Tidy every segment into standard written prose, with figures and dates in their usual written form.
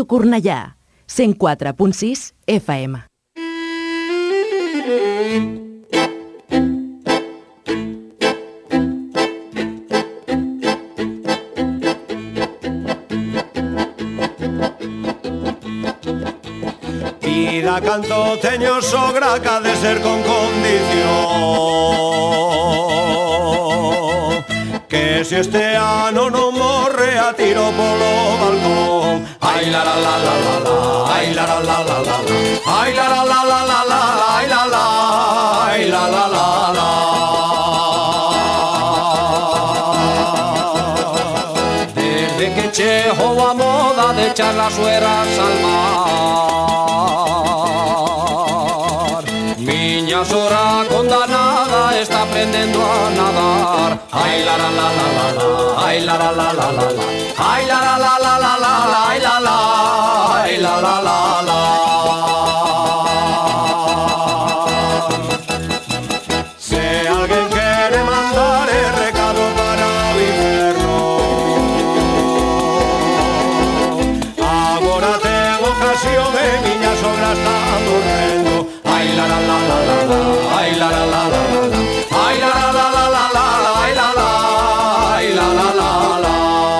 Ràdio Cornellà, 104.6 FM. Vida canto teño sogra que ha de ser con condición, que si este ano non morre a tiro polo balcón. Ai la la la la la la, ai la la la la la, ai la la la la la la, ai la la, ai la la la la. Desde que chegou a moda de echar las sueras al mar, miña sogra condanada está aprendendo a nadar. Ai la la la la la la, ai la la la la la la, ai la la la la la la, ai la la, ai la la la la. Se alguén quere mandar el recado para o inferno, agora ten ocasión e miña sogra está dormendo. Ai la la la la la la, ai la la la la la la, ai la la la la la la, ai la la, ai la la la la.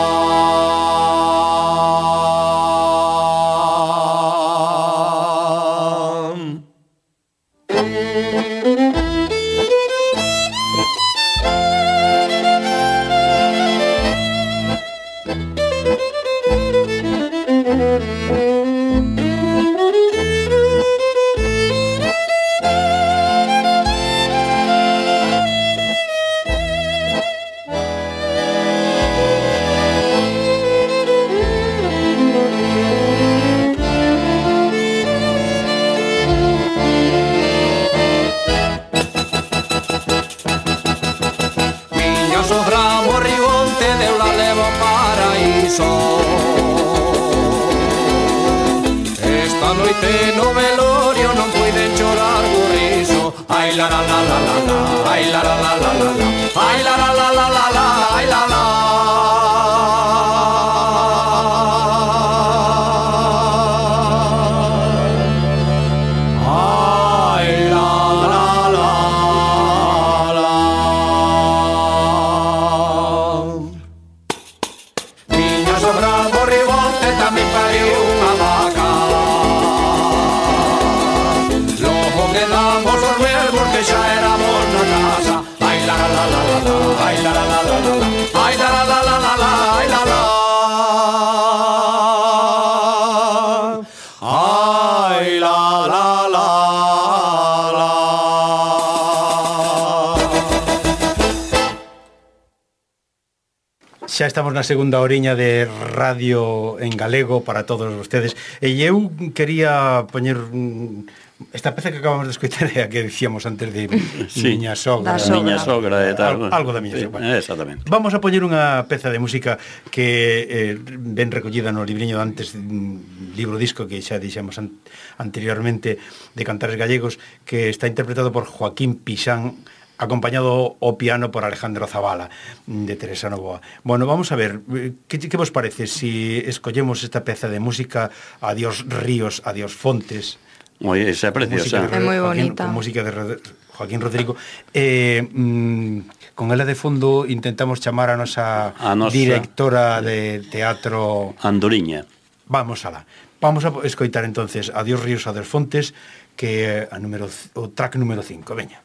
Esta noite no velorio non puiden chorar do riso. Ai la la la la la la, ai la la la la la la, ai la la la la la la, ai la la. Xa estamos na segunda oriña de radio en galego para todos ustedes. E eu quería poñer esta peza que acabamos de escoitar é a que dicíamos antes de sí, miña sogra. Miña sogra e tal. Algo da miña sogra. Exactamente. Vamos a poñer unha peza de música que ben recollida no libriño de antes, libro disco que xa dixemos anteriormente, de Cantares Gallegos, que está interpretado por Joaquín Pixán, acompañado ao piano por Alejandro Zabala, de Teresa Novoa. Bueno, vamos a ver, que vos parece si escollemos esta peza de música, Adiós ríos, adiós fontes? Oye, esa é preciosa. É moi bonita. Con música de Joaquín Rodrigo. Con ela de fondo intentamos chamar a nosa directora de teatro... Andoriña. Vamos alá. Vamos a escoitar entonces Adiós ríos, adiós fontes, que é o track número 5. Veña.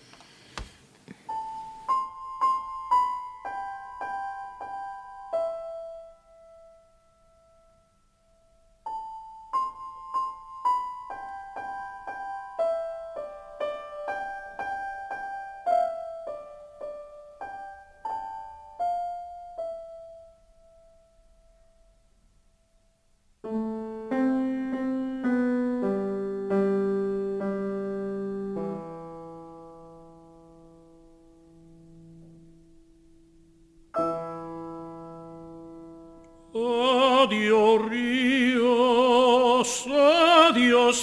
Adiós ríos, adiós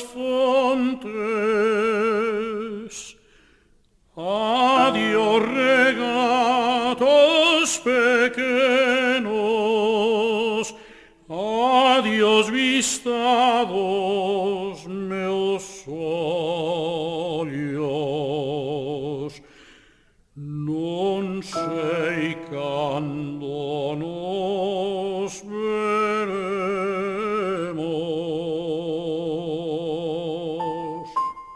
fontes, adiós regatos pequeños, adiós tristados meus ollos, non sei cando nos veremos.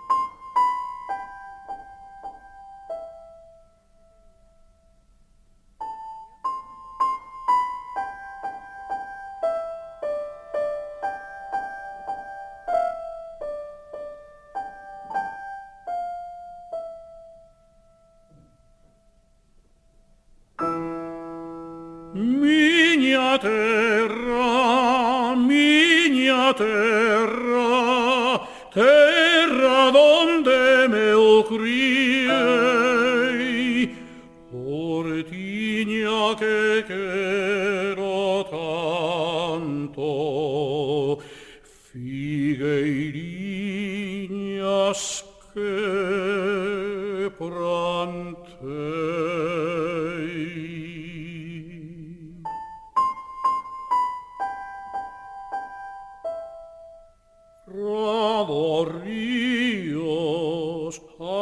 Miña terra, terra donde me criei, portiña que quero tanto, figueiriñas que plantei. Ríos,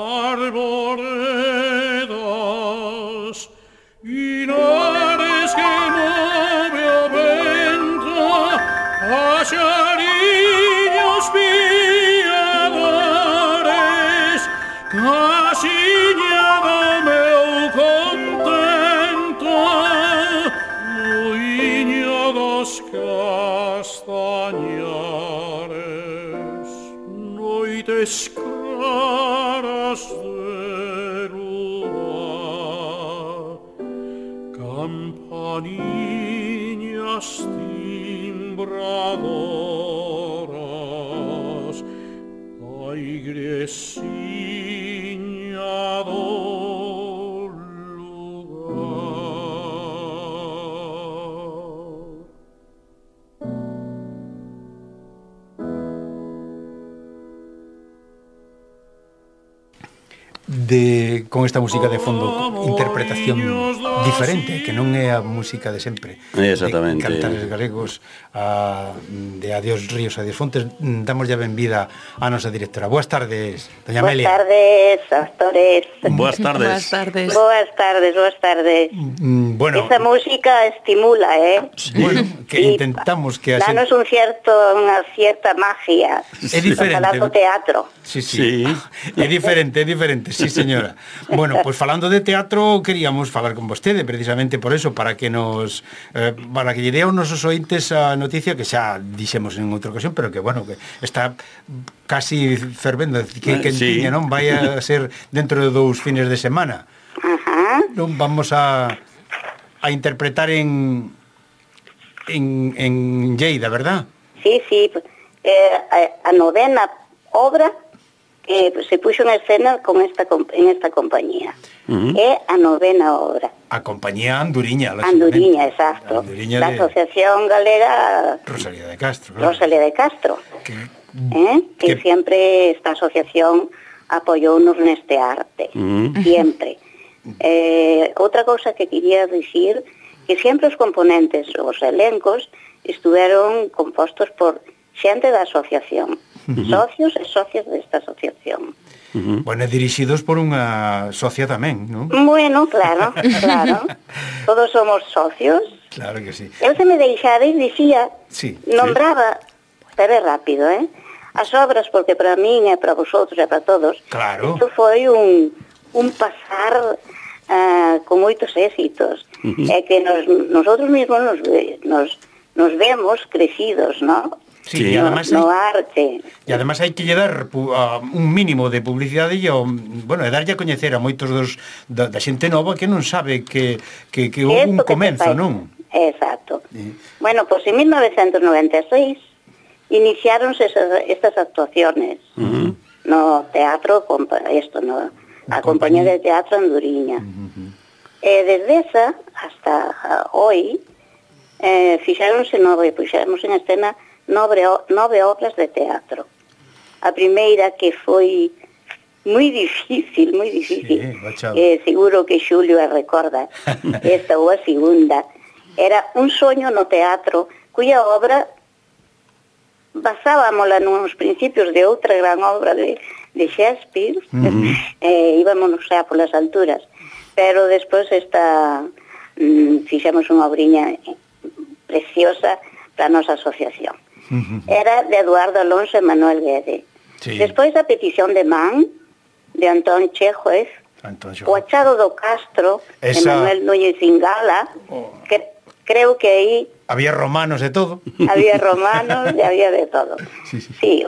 arboredas, inares que mueve o vento, paxariños piadores, casiña do meu contento, muiño dos castañares, noites claras de lua, campaniñas timbradoras, a igresiña do con esta música de fondo, interpretación diferente, que non é a música de sempre. Exactamente. De cantares galegos, de Adiós Ríos, Adiós Fontes. Damos ya benvida a nosa directora. Boas tardes, doña Amelia. Boas tardes, actores. Boas tardes. Boas tardes. Boas tardes, boas tardes. Bueno, Esa música estimula, bueno, que intentamos que danos unha cierta magia. É diferente. Falar do teatro. Sí. Sí. É diferente, sí, señora. Bueno, pues falando de teatro, queríamos falar con vostede, precisamente por eso, para que nos para que lle dea aos nosos ointes a noticia que xa dixemos en outra ocasión, pero que, bueno, que está casi fervendo, que quentiña, non? Vai a ser dentro de 2 fines de semana. Ajá. Non vamos a interpretar en Lleida, ¿verdad? Sí. A novena obra que se puxo en escena en esta compañía. É a novena obra. A compañía Anduriña. Anduriña, exacto. Anduriña da Asociación Galega Rosalía de Castro. Claro. Rosalía de Castro. Que que siempre esta asociación apoyounos neste arte. Siempre. Outra cousa que quería dicir, que sempre os componentes, os elencos, estuveron compostos por xente da asociación. Socios e socias desta asociación. Bueno, dirixidos por unha socia tamén, non? Bueno, claro. Todos somos socios. Claro que sí. Eu se me deixareis, dicía, nombraba, pero é rápido, as obras, porque para min e para vosotros e para todos, claro. Isto foi un pasar con moitos éxitos. É que nosotros mesmos nos vemos crecidos, ¿no? Sí, e además no arte. E además hai que lle dar un mínimo de publicidade e, bueno, e darlle a coñecer a moitos da xente nova que non sabe que houve un comenzo, non? Exacto. Bueno, pois en 1996 iniciáronse estas actuaciones no teatro, a compañía de teatro Anduriña. E desde esa hasta hoy puxemos en escena 9 obras de teatro. A primeira, que foi moi difícil, seguro que Xulio a recorda, esta ou a segunda, era Un soño no teatro, cuya obra basábamosla nos principios de outra gran obra de Shakespeare, íbamos xa polas alturas, pero despois fixemos unha obriña preciosa para a nosa asociación. Era de Eduardo Alonso e Manuel Guede. Sí. Despois a petición de Man, de Antón Chejuez, o achado do Castro, de Manuel Núñez Ingala, que creo que aí había romanos e todo. Había romanos e había de todo. Sí,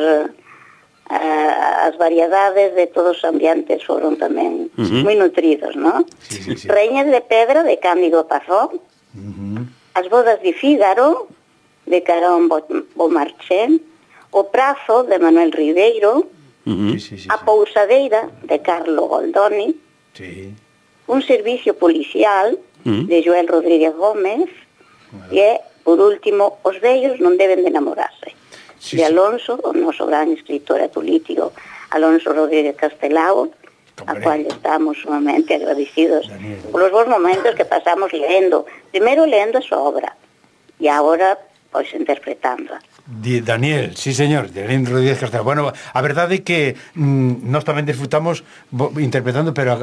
as variedades de todos os ambientes foron tamén moi nutridos, non? Sí. Reñas de Pedra, de Cándido Pazón, As bodas de Fígaro, de Carón Beaumarchais, O prazo, de Manuel Ribeiro, A pousadeira, de Carlo Goldoni, Un servicio policial, de Joel Rodríguez Gómez, e, por último, Os vellos non deben de enamorarse, de Alonso, o noso gran escritor e político, Alonso Rodríguez Castelao, a cual estamos sumamente agradecidos por los bons momentos que pasamos lendo. Primeiro lendo a súa obra, e agora, pois, interpretándoa. Daniel, sí señor, Daniel Rodríguez Castelao. Bueno, a verdade é que nós tamén disfrutamos interpretando, pero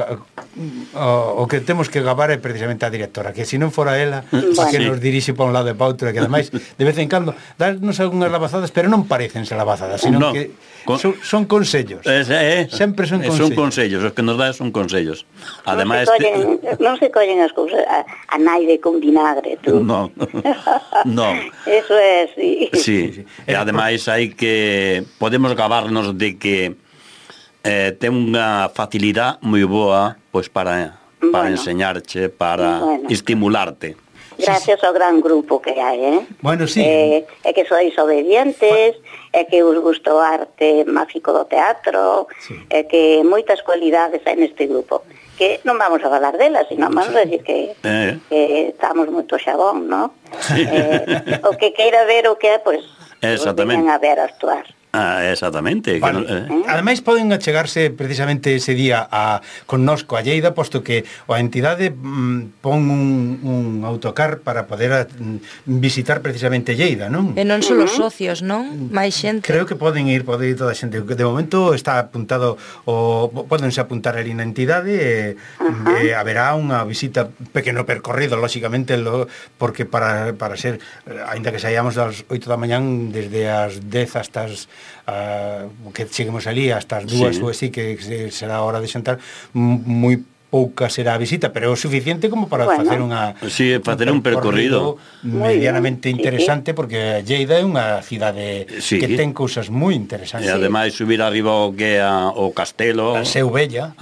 o que temos que gabar é precisamente a directora, que se non fora ela que nos dirixe para un lado e para outro, que ademais de vez en cando darnos algunhas lavazadas, pero non parecen ser lavazadas, sino que son consellos. Sempre son consellos. Son consellos, os que nos dá son consellos. Ademais non se collen as cousas a naide con vinagre, tú. Non. Eso é, sí. E ademais hai que podemos gabarnos de que ten unha facilidade moi boa pois para enseñarche, para estimularte. Gracias ao gran grupo que hai, Bueno, sí. É que sois obedientes, é que os gusta o arte mágico do teatro, é que moitas cualidades hai neste grupo, que non vamos a falar delas, sino vamos a decir que estamos moito xabón, non? O que queira ver o que é, pois, veñan a ver a actuar. Exactamente. Ademais poden achegarse precisamente ese día connosco a Lleida, posto que a entidade pon un autocar para poder visitar precisamente Lleida, non? E non só os socios, non? Mais xente. Creo que pode ir toda a xente. De momento está apuntado, podense apuntar ali na entidade e haberá unha visita, pequeno percorrido, lóxicamente, porque para ser, aínda que saíamos das 8 da mañán, desde as 10 hasta as que cheguemos ali hasta as 2 ou así, que será a hora de xantar, moi pouca será a visita, pero é o suficiente como para facer facer un percorrido medianamente interesante, porque Lleida é unha cidade que ten cousas moi interesantes. E ademais subir arriba o que é o castelo, a Seu Vella,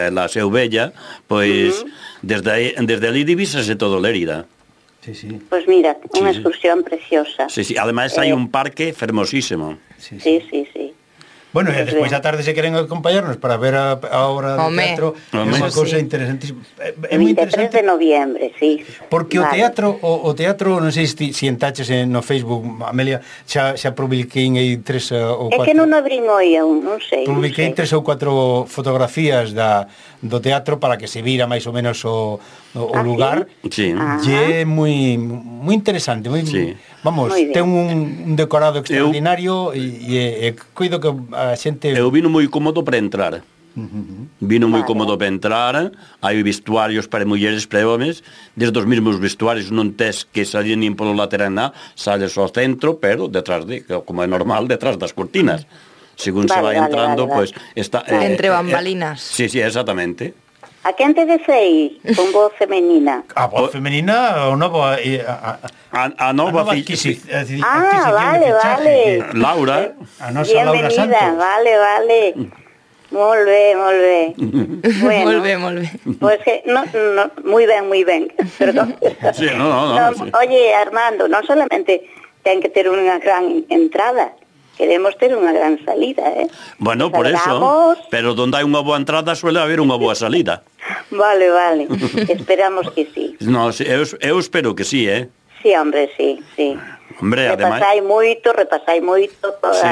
pois desde ali divísase todo Lérida. Pois mira, unha excursión preciosa. Ademais hai un parque fermosísimo. Sí. Bueno, e despois a tarde se queren acompañarnos para ver a obra de teatro, é unha cousa interesantísima. É moi interesante. 23 de noviembre, sí. Porque o teatro, non sei se entraches no Facebook, Amelia, xa publiquei aí 3 ou 4. É que non abrín hoy aún, non sei. Publiquei 3 ou 4 fotografías do teatro para que se vira máis ou menos o lugar. Sí. E é moi interesante, vamos, ten un decorado extraordinario e coido que a xente... Eu vino moi cómodo para entrar. Vino moi cómodo para entrar. Hai vestuarios para mulleres, para homes. Desde os mesmos vestuarios non tes que salir nin polo lateral nada, sales ao centro, pero detrás como é normal, detrás das cortinas. Según se vai entrando, pois está entre bambalinas. Sí, exactamente. A quen te desei con voz femenina? A voz femenina, o novo... A nova adquisición. Vale. Laura. A nosa Laura Santos. Vale. Molt bé. Bueno, Molt bé. Pues que, no, muy ben, perdón. Sí, no. Oye, Armando, non solamente ten que ter unha gran entrada, queremos ter unha gran salida, Bueno, por eso, pero donde hai unha boa entrada suele haber unha boa salida. Vale, esperamos que sí. No, eu espero que sí, Sí, hombre, sí. Hombre, repasai moito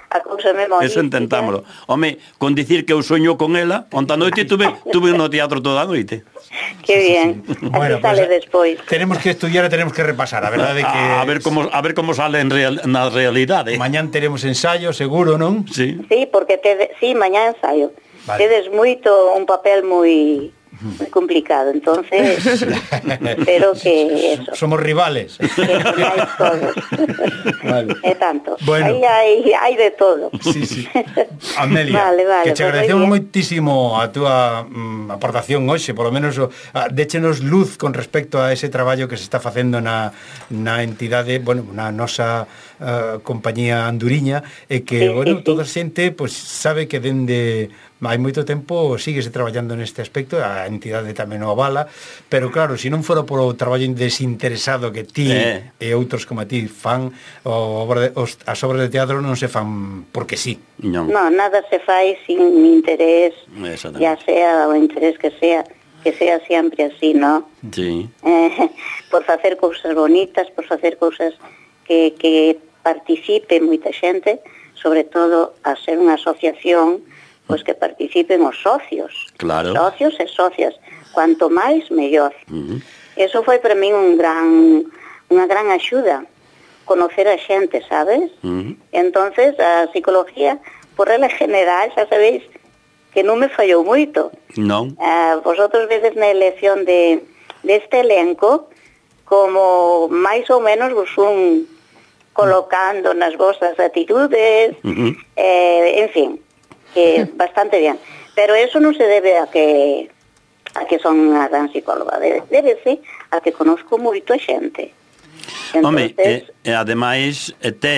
a cousa memorística. Eso intentámoslo. Home, con dicir que eu soño con ela, onta noite tuve no teatro toda a noite. Que bien. Bueno, Así sale despois. Tenemos que estudiar e tenemos que repasar, a verdade que... A ver como sale na realidade. Mañán teremos ensayo, seguro, non? Sí. Sí, porque mañá ensayo. Vale. Tedes un papel moi complicado, entonces espero que eso. Somos rivales. Que ponáis todos. Vale. É tanto. Bueno. Aí hai de todo. Sí. Amelia, Vale, que te pues agradecemos moi bien. moitísimo a túa aportación hoxe, polo menos déchenos luz con respecto a ese traballo que se está facendo na entidade, bueno, na nosa compañía anduriña, e que, Sí. toda a xente pois sabe que dende hai moito tempo síguese traballando neste aspecto, a entidade tamén o avala, pero claro, se non fora polo traballo desinteresado que ti e outros como a ti fan, as obras de teatro non se fan porque sí. Non. No, nada se fai sin interés, Exactamente. ya sea o interés que sea siempre así, ¿no? Sí. Por facer cousas bonitas, por facer cousas que participe moita xente, sobre todo a ser unha asociación, pois que participen os socios. Claro. Socios e socias. Cuanto máis, mellor. Eso foi para min unha gran axuda, conocer a xente, sabes? Entonces, a psicología, por ela general, xa sabéis que non me fallou moito. Non. Vosotros vedes na elección deste elenco como máis ou menos vos un colocando nas vosas actitudes, en fin, que bastante bien. Pero eso non se debe a que son unha gran psicóloga, débese a que conozco moito a xente. Home, Entonces, ademais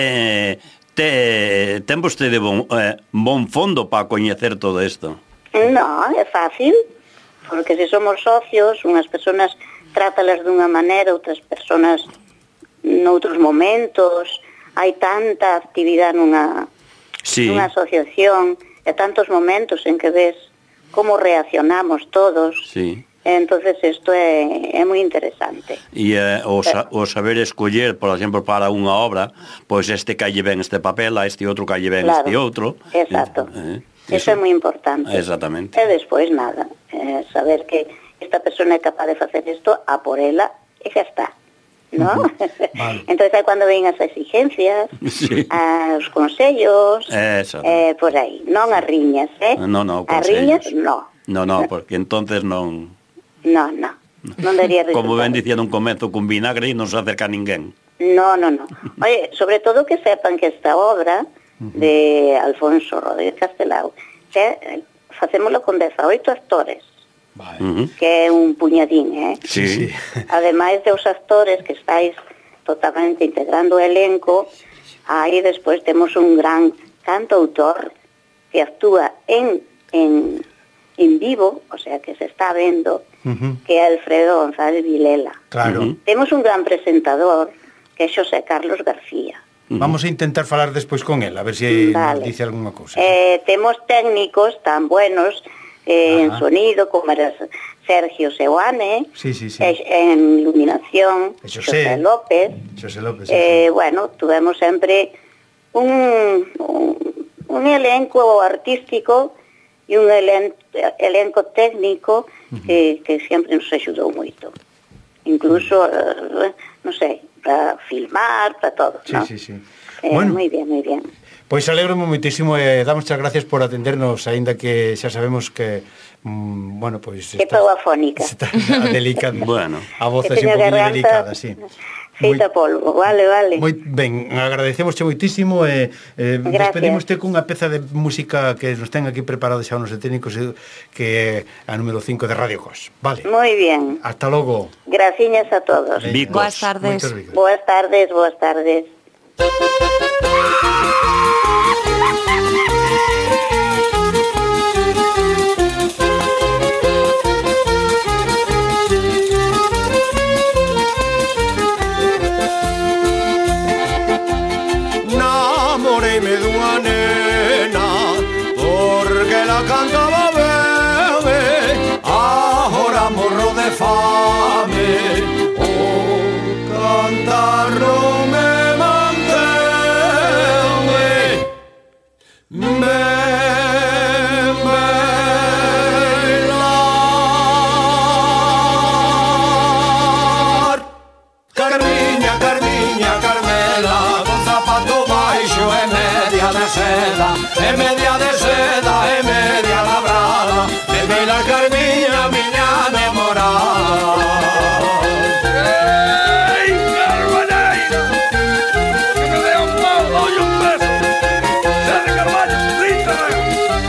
ten vostede bon fondo para coñecer todo isto. no, é fácil, porque se somos socios, unhas persoas trátalas dunha maneira, outras persoas noutros momentos, hai tanta actividade nunha asociación, e tantos momentos en que ves como reaccionamos todos. Sí. Entonces isto é moi interesante. E o saber escoller, por exemplo, para unha obra, pois este calle ben este papel, a este outro calle ben este outro. Exacto. Eso é moi importante. Exactamente. E despois nada, saber que esta persona é capaz de facer isto a por ela e xa está, ¿no? Vale. Entonces aí cando ven as exigencias, os consellos, por aí, non as riñas, Non, as riñas, no. Non, porque entonces non Non daría resultado. Como ben dicía nun comezo con vinagre non se acerca a ninguén. No. Oye, sobre todo que sepan que esta obra de Alfonso Rodríguez Castelao facémoslo con 18 actores. Vale. Que é un puñadín, Sí. Ademais de os actores que estáis totalmente integrando o elenco, aí despois temos un gran cantautor que actúa en vivo, o sea, que se está vendo, que é Alfredo González Vilela. Claro. Temos un gran presentador, que é Xosé Carlos García. Vamos a intentar falar despois con él, a ver se nos dice algunha cousa. Temos técnicos tan buenos en sonido, como era Sergio Seoane, en iluminación, Xosé López. Bueno, tuvemos sempre un elenco artístico e un elenco técnico que sempre nos axudou moito. Incluso, non sei, para filmar, para todo, ¿no? Sí. Bueno, moi bien. Pois alegro-me moitísimo e damos as gracias por atendernos, aínda que xa sabemos que bueno, pois que estou afónica. Está delicada. Bueno, a voz é un poquinho delicada, sí. Feita polvo, vale. Moi ben, agradecemosche moitísimo e despedimoste cunha peza de música que nos ten aquí preparado xa unos técnicos, que é a número 5 de Radio Cos. Vale. Moi bien. Hasta logo. Graciñas a todos. Bicos. Boas tardes. Boas tardes. Namoreime dunha nena porque la cantaba ben, agora morro de fame, o cantar non me mantén. seda, e media de seda, e media labrada. Ven bailar Carmiña, miña namorada. ¡Ey, Carballeira! Que me dé un pau, doy un peso. Sea de Carballo, 30 reos.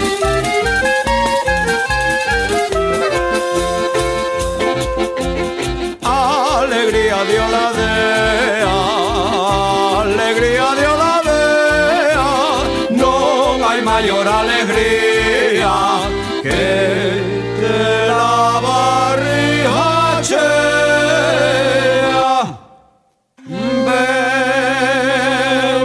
Alegría de Oladea, alegría de Oladea, non hai maior alegría que te la barriga chea. Ven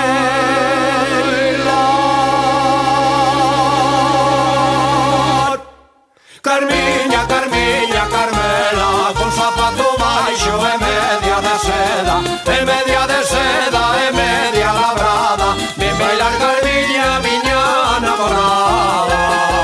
bailar Carmiña, Carmiña, Carmela, con zapato baixo e media de seda, e media de seda, e media labrada. Ven bailar Carmiña, miña namorada.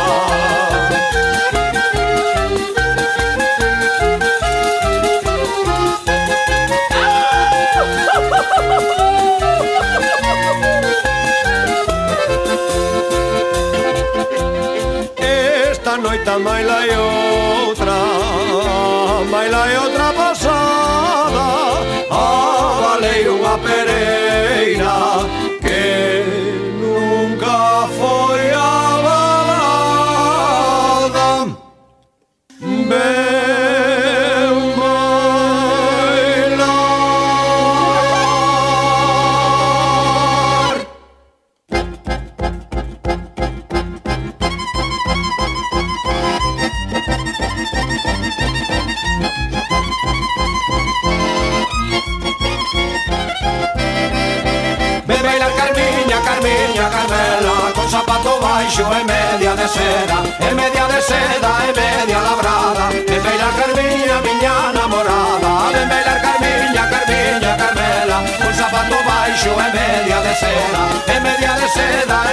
Esta noite maila e outra pasada. Avalei unha pereira que nunca foi avalada. Ven bailar Ven bailar Carmiña, Carmiña, Carmela, con zapato baixo e media de seda, e media de seda, e media labrada. Ven bailar Carmiña, miña namorada. Ven bailar Carmiña, Carmiña, Carmela, con zapato baixo e media de seda, e media de seda,